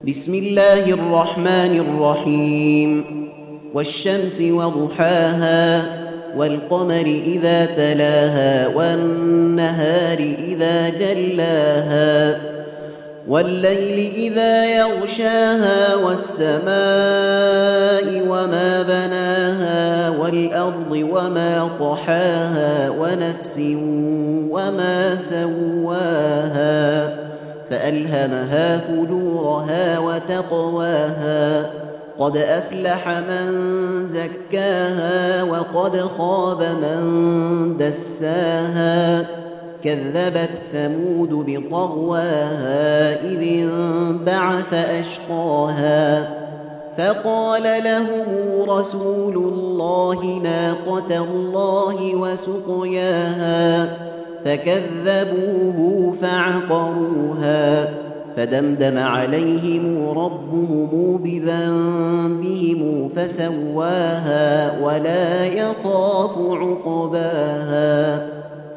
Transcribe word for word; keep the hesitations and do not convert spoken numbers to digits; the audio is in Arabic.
بسم الله الرحمن الرحيم والشمس وضحاها والقمر إذا تلاها والنهار إذا جلاها والليل إذا يغشاها والسماء وما بناها والأرض وما طحاها ونفس وما سواها فألهمها فجورها وتقواها قد أفلح من زكاها وقد خاب من دساها كذبت ثمود بطغواها إذ انبعث أشقاها فقال لهم رسول الله ناقة الله وسقياها فكذبوه فعقروها فدمدم عليهم ربهم بذنبهم فسواها ولا يخاف عقباها.